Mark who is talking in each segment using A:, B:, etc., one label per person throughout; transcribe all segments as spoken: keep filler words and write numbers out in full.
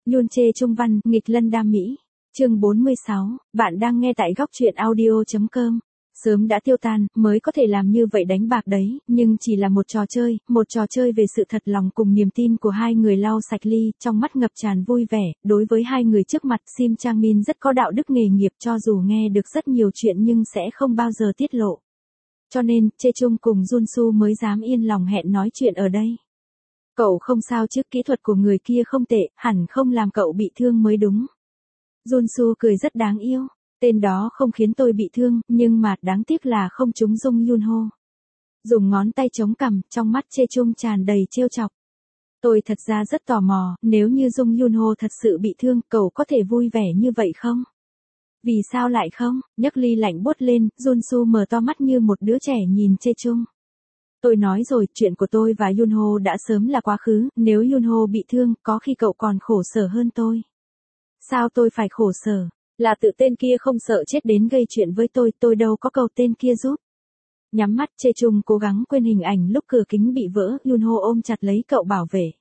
A: Yoon Chae Trung văn, nghịch lân đam mỹ. Chương bốn mươi sáu, bạn đang nghe tại góc truyện audio chấm com. Sớm đã tiêu tan, mới có thể làm như vậy đánh bạc đấy, nhưng chỉ là một trò chơi, một trò chơi về sự thật lòng cùng niềm tin của hai người lau sạch ly, trong mắt ngập tràn vui vẻ. Đối với hai người trước mặt, Sim Chang Min rất có đạo đức nghề nghiệp, cho dù nghe được rất nhiều chuyện nhưng sẽ không bao giờ tiết lộ. Cho nên, Chae Trung cùng Jun Soo mới dám yên lòng hẹn nói chuyện ở đây. Cậu không sao chứ, kỹ thuật của người kia không tệ, hẳn không làm cậu bị thương mới đúng. Jun Soo cười rất đáng yêu. Tên đó không khiến tôi bị thương, nhưng mà đáng tiếc là không trúng Jung Yoon Ho. Dùng ngón tay chống cằm, trong mắt Chae Trung tràn đầy trêu chọc. Tôi thật ra rất tò mò, nếu như Jung Yoon Ho thật sự bị thương, cậu có thể vui vẻ như vậy không? Vì sao lại không? Nhấc ly lạnh buốt lên, Jun Soo mở to mắt như một đứa trẻ nhìn Chae Trung. Tôi nói rồi, chuyện của tôi và Yoon Ho đã sớm là quá khứ, nếu Yoon Ho bị thương, có khi cậu còn khổ sở hơn tôi. Sao tôi phải khổ sở? Là tự tên kia không sợ chết đến gây chuyện với tôi, tôi đâu có cầu tên kia giúp. Nhắm mắt, Chae Trung cố gắng quên hình ảnh lúc cửa kính bị vỡ, Yoon Ho ôm chặt lấy cậu bảo vệ.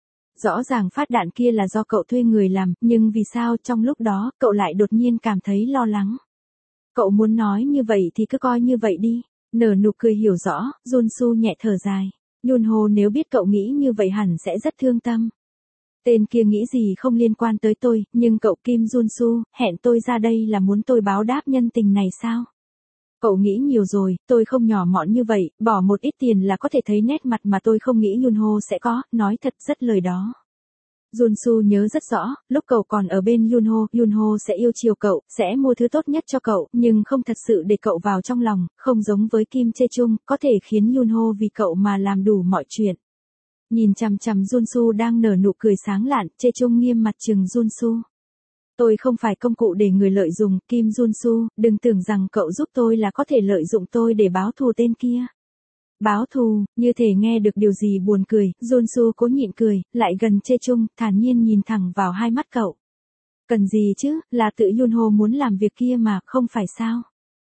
A: Rõ ràng phát đạn kia là do cậu thuê người làm, nhưng vì sao trong lúc đó, cậu lại đột nhiên cảm thấy lo lắng. Cậu muốn nói như vậy thì cứ coi như vậy đi. Nở nụ cười hiểu rõ, Jun Soo nhẹ thở dài. Yoon Ho nếu biết cậu nghĩ như vậy hẳn sẽ rất thương tâm. Tên kia nghĩ gì không liên quan tới tôi, nhưng cậu Kim Jun Soo, hẹn tôi ra đây là muốn tôi báo đáp nhân tình này sao? Cậu nghĩ nhiều rồi, tôi không nhỏ mọn như vậy, bỏ một ít tiền là có thể thấy nét mặt mà tôi không nghĩ Yoon Ho sẽ có, nói thật rất lời đó. Jun Soo nhớ rất rõ, lúc cậu còn ở bên Yoon Ho, Yoon Ho sẽ yêu chiều cậu, sẽ mua thứ tốt nhất cho cậu, nhưng không thật sự để cậu vào trong lòng, không giống với Kim Chae Trung, có thể khiến Yoon Ho vì cậu mà làm đủ mọi chuyện. Nhìn chằm chằm Jun Soo đang nở nụ cười sáng lạn, Chae Trung nghiêm mặt trừng Jun Soo. Tôi không phải công cụ để người lợi dụng, Kim Jun Soo, đừng tưởng rằng cậu giúp tôi là có thể lợi dụng tôi để báo thù tên kia. Báo thù, như thể nghe được điều gì buồn cười, Jun Soo cố nhịn cười, lại gần Chae Trung, thản nhiên nhìn thẳng vào hai mắt cậu. Cần gì chứ, là tự Yoon Ho muốn làm việc kia mà, không phải sao?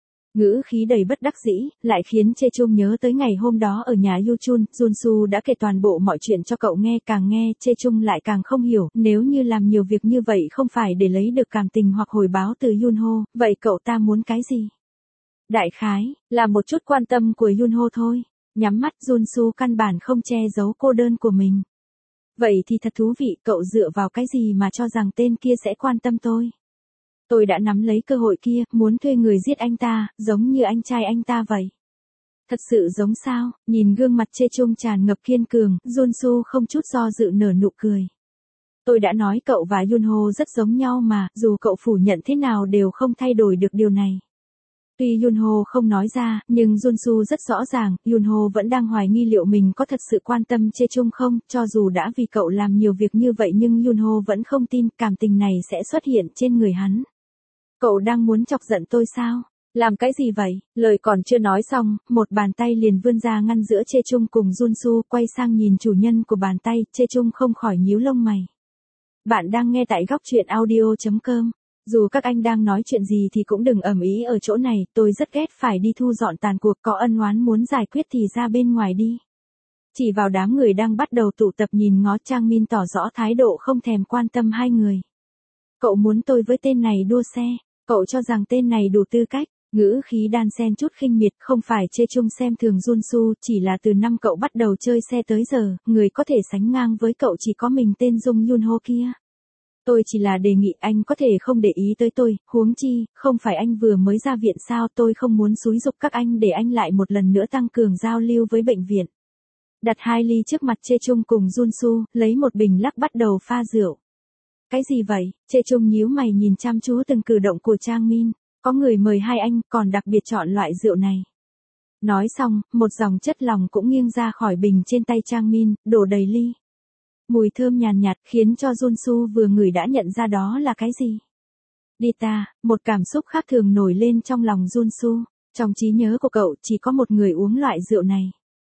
A: Ngữ khí đầy bất đắc dĩ, lại khiến Chae Trung nhớ tới ngày hôm đó ở nhà Yoo Chun, Jun Soo đã kể toàn bộ mọi chuyện cho cậu nghe, càng nghe, Chae Trung lại càng không hiểu, nếu như làm nhiều việc như vậy không phải để lấy được cảm tình hoặc hồi báo từ Yoon Ho, vậy cậu ta muốn cái gì? Đại khái, là một chút quan tâm của Yoon Ho thôi. Nhắm mắt, Jun Soo căn bản không che giấu cô đơn của mình. Vậy thì thật thú vị, cậu dựa vào cái gì mà cho rằng tên kia sẽ quan tâm tôi? Tôi đã nắm lấy cơ hội kia, muốn thuê người giết anh ta, giống như anh trai anh ta vậy. Thật sự giống sao? Nhìn gương mặt Chae Trung tràn ngập kiên cường, Jun Soo không chút do dự nở nụ cười. Tôi đã nói cậu và Yoon Ho rất giống nhau mà, dù cậu phủ nhận thế nào đều không thay đổi được điều này. Tuy Yoon Ho không nói ra, nhưng Jun Soo rất rõ ràng, Yoon Ho vẫn đang hoài nghi liệu mình có thật sự quan tâm Chae Trung không, cho dù đã vì cậu làm nhiều việc như vậy nhưng Yoon Ho vẫn không tin cảm tình này sẽ xuất hiện trên người hắn. Cậu đang muốn chọc giận tôi sao? Làm cái gì vậy? Lời còn chưa nói xong, một bàn tay liền vươn ra ngăn giữa Chae Trung cùng Jun Soo, quay sang nhìn chủ nhân của bàn tay, Chae Trung không khỏi nhíu lông mày. Bạn đang nghe tại góc truyện audio chấm com. Dù các anh đang nói chuyện gì thì cũng đừng ầm ĩ ở chỗ này, tôi rất ghét phải đi thu dọn tàn cuộc, có ân oán muốn giải quyết thì ra bên ngoài đi. Chỉ vào đám người đang bắt đầu tụ tập nhìn ngó, Chang Min tỏ rõ thái độ không thèm quan tâm hai người. Cậu muốn tôi với tên này đua xe, cậu cho rằng tên này đủ tư cách, ngữ khí đan xen chút khinh miệt, không phải Chae Trung xem thường Jun Soo, chỉ là từ năm cậu bắt đầu chơi xe tới giờ, người có thể sánh ngang với cậu chỉ có mình tên Jung Yoon Ho kia. Tôi chỉ là đề nghị anh có thể không để ý tới tôi, huống chi, không phải anh vừa mới ra viện sao, tôi không muốn xúi giục các anh để anh lại một lần nữa tăng cường giao lưu với bệnh viện. Đặt hai ly trước mặt Chae Trung cùng Jun Soo, lấy một bình lắc bắt đầu pha rượu. Cái gì vậy? Chae Trung nhíu mày nhìn chăm chú từng cử động của Chang Min, có người mời hai anh, còn đặc biệt chọn loại rượu này. Nói xong, một dòng chất lỏng cũng nghiêng ra khỏi bình trên tay Chang Min, đổ đầy ly. Mùi thơm nhàn nhạt, nhạt khiến cho Jun Soo vừa ngửi đã nhận ra đó là cái gì. Đi ta, một cảm xúc khác thường nổi lên trong lòng Jun Soo, trong trí nhớ của cậu chỉ có một người uống loại rượu này.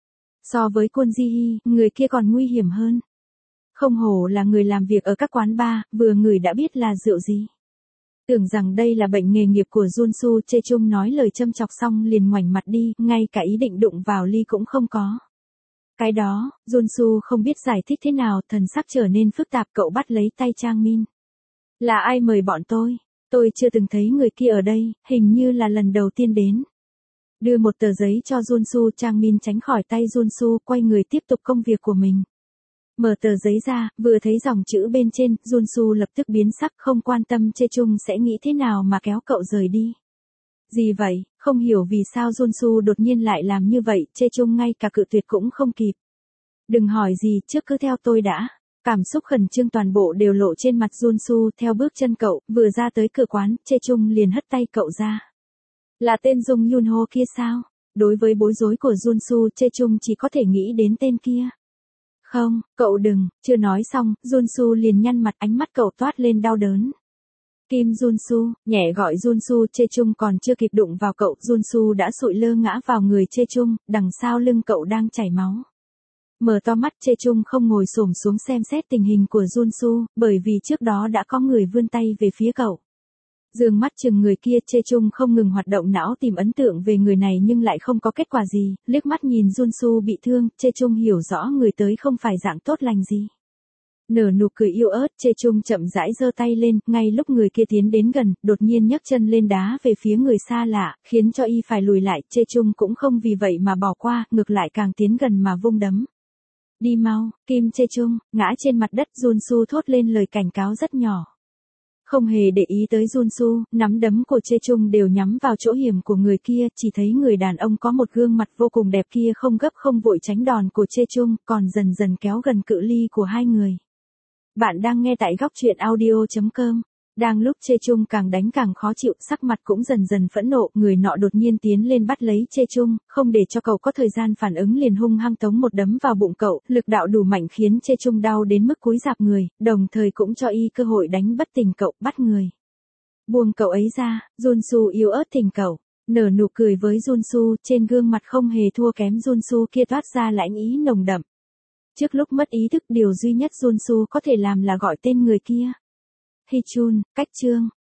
A: So với Kwon Ji Hee, người kia còn nguy hiểm hơn. Không hổ là người làm việc ở các quán bar, vừa ngửi đã biết là rượu gì. Tưởng rằng đây là bệnh nghề nghiệp của Jun Soo, Chae Trung nói lời châm chọc xong liền ngoảnh mặt đi, ngay cả ý định đụng vào ly cũng không có. Cái đó, Jun Soo không biết giải thích thế nào, thần sắc trở nên phức tạp, cậu bắt lấy tay Chang Min. Là ai mời bọn tôi? Tôi chưa từng thấy người kia ở đây, hình như là lần đầu tiên đến. Đưa một tờ giấy cho Junsu, Chang Min tránh khỏi tay Junsu, quay người tiếp tục công việc của mình. Mở tờ giấy ra, vừa thấy dòng chữ bên trên, Junsu lập tức biến sắc, không quan tâm Chê Chung sẽ nghĩ thế nào mà kéo cậu rời đi. Gì vậy, không hiểu vì sao Junsu đột nhiên lại làm như vậy, Chê Chung ngay cả cự tuyệt cũng không kịp. Đừng hỏi gì, trước cứ theo tôi đã. Cảm xúc khẩn trương toàn bộ đều lộ trên mặt Junsu, theo bước chân cậu, vừa ra tới cửa quán, Chê Chung liền hất tay cậu ra. Là tên Jung Yunho kia sao? Đối với bối rối của Junsu, Chê Chung chỉ có thể nghĩ đến tên kia. Không, cậu đừng, chưa nói xong, Junsu liền nhăn mặt, ánh mắt cậu toát lên đau đớn. Kim Junsu, nhẹ gọi Junsu, Chê Chung còn chưa kịp đụng vào cậu, Junsu đã sụi lơ ngã vào người Chê Chung, đằng sau lưng cậu đang chảy máu. Mở to mắt, Chê Chung không ngồi xổm xuống xem xét tình hình của Junsu, bởi vì trước đó đã có người vươn tay về phía cậu. Dương mắt chừng người kia, Chê Chung không ngừng hoạt động não tìm ấn tượng về người này nhưng lại không có kết quả gì, liếc mắt nhìn Junsu bị thương, Chê Chung hiểu rõ người tới không phải dạng tốt lành gì. Nở nụ cười yêu ớt, Chê Chung chậm rãi giơ tay lên, ngay lúc người kia tiến đến gần, đột nhiên nhấc chân lên đá về phía người xa lạ, khiến cho y phải lùi lại, Chê Chung cũng không vì vậy mà bỏ qua, ngược lại càng tiến gần mà vung đấm. Đi mau, Kim Chê Chung, ngã trên mặt đất, Junsu thốt lên lời cảnh cáo rất nhỏ. Không hề để ý tới Junsu, nắm đấm của Chê Chung đều nhắm vào chỗ hiểm của người kia, chỉ thấy người đàn ông có một gương mặt vô cùng đẹp kia không gấp không vội tránh đòn của Chê Chung, còn dần dần kéo gần cự ly của hai người. Bạn đang nghe tại góc truyện audio chấm com. Đang lúc Chê Chung càng đánh càng khó chịu, sắc mặt cũng dần dần phẫn nộ, người nọ đột nhiên tiến lên bắt lấy Chê Chung, không để cho cậu có thời gian phản ứng liền hung hăng tống một đấm vào bụng cậu, lực đạo đủ mạnh khiến Chê Chung đau đến mức cúi rạp người, đồng thời cũng cho y cơ hội đánh bất tỉnh cậu, bắt người. Buông cậu ấy ra, Junsu yếu ớt thỉnh cậu, nở nụ cười với Junsu, trên gương mặt không hề thua kém Junsu kia toát ra lãnh ý nồng đậm. Trước lúc mất ý thức, điều duy nhất Junsu có thể làm là gọi tên người kia. Hichun, cách chương,